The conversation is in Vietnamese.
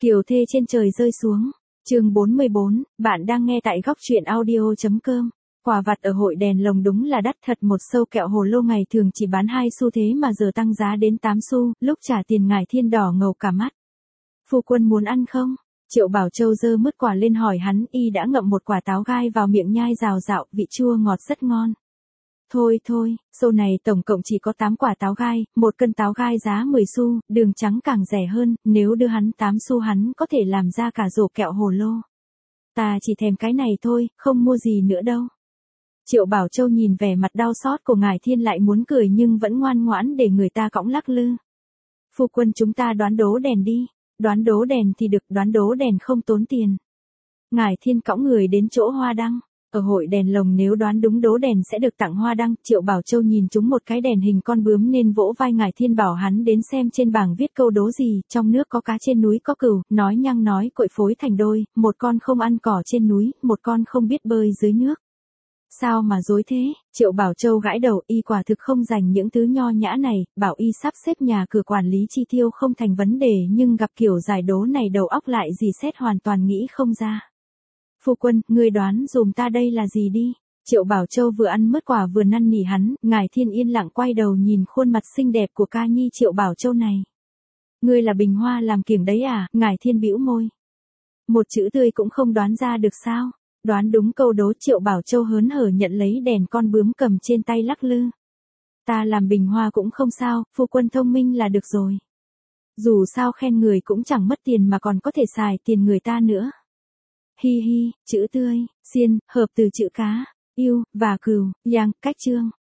Kiều thê trên trời rơi xuống. Chương 44, bạn đang nghe tại góc truyện audio.com. Quà vặt ở hội đèn lồng đúng là đắt thật, một sâu kẹo hồ lô ngày thường chỉ bán 2 xu thế mà giờ tăng giá đến 8 xu, lúc trả tiền Ngải Thiên đỏ ngầu cả mắt. Phu quân muốn ăn không? Triệu Bảo Châu giơ mứt quả lên hỏi hắn, y đã ngậm một quả táo gai vào miệng nhai rào rạo, vị chua ngọt rất ngon. Thôi, xô này tổng cộng chỉ có 8 quả táo gai, 1 cân táo gai giá 10 xu, đường trắng càng rẻ hơn, nếu đưa hắn 8 xu hắn có thể làm ra cả rổ kẹo hồ lô. Ta chỉ thèm cái này thôi, không mua gì nữa đâu. Triệu Bảo Châu nhìn vẻ mặt đau xót của Ngải Thiên lại muốn cười nhưng vẫn ngoan ngoãn để người ta cõng lắc lư. Phu quân, chúng ta đoán đố đèn đi. Đoán đố đèn thì được, đoán đố đèn không tốn tiền. Ngải Thiên cõng người đến chỗ hoa đăng. Ở hội đèn lồng nếu đoán đúng đố đèn sẽ được tặng hoa đăng. Triệu Bảo Châu nhìn trúng một cái đèn hình con bướm nên vỗ vai Ngải Thiên bảo hắn đến xem trên bảng viết câu đố gì. Trong nước có cá, trên núi có cừu, nói nhăng nói cội phối thành đôi, một con không ăn cỏ trên núi, một con không biết bơi dưới nước. Sao mà dối thế? Triệu Bảo Châu gãi đầu, y quả thực không dành những thứ nho nhã này, bảo y sắp xếp nhà cửa quản lý chi tiêu không thành vấn đề, nhưng gặp kiểu giải đố này đầu óc lại gì xét hoàn toàn nghĩ không ra. Phu quân, ngươi đoán dùm ta đây là gì đi? Triệu Bảo Châu vừa ăn mứt quả vừa năn nỉ hắn. Ngải Thiên yên lặng quay đầu nhìn khuôn mặt xinh đẹp của ca nhi Triệu Bảo Châu này. Ngươi là bình hoa làm kiểng đấy à? Ngải Thiên bĩu môi. Một chữ tươi cũng không đoán ra được sao? Đoán đúng câu đố. Triệu Bảo Châu hớn hở nhận lấy đèn con bướm cầm trên tay lắc lư. Ta làm bình hoa cũng không sao, phu quân thông minh là được rồi. Dù sao khen người cũng chẳng mất tiền mà còn có thể xài tiền người ta nữa. Hi hi, chữ tươi, xiên, hợp từ chữ cá, yêu, và cừu, yang, cách chương.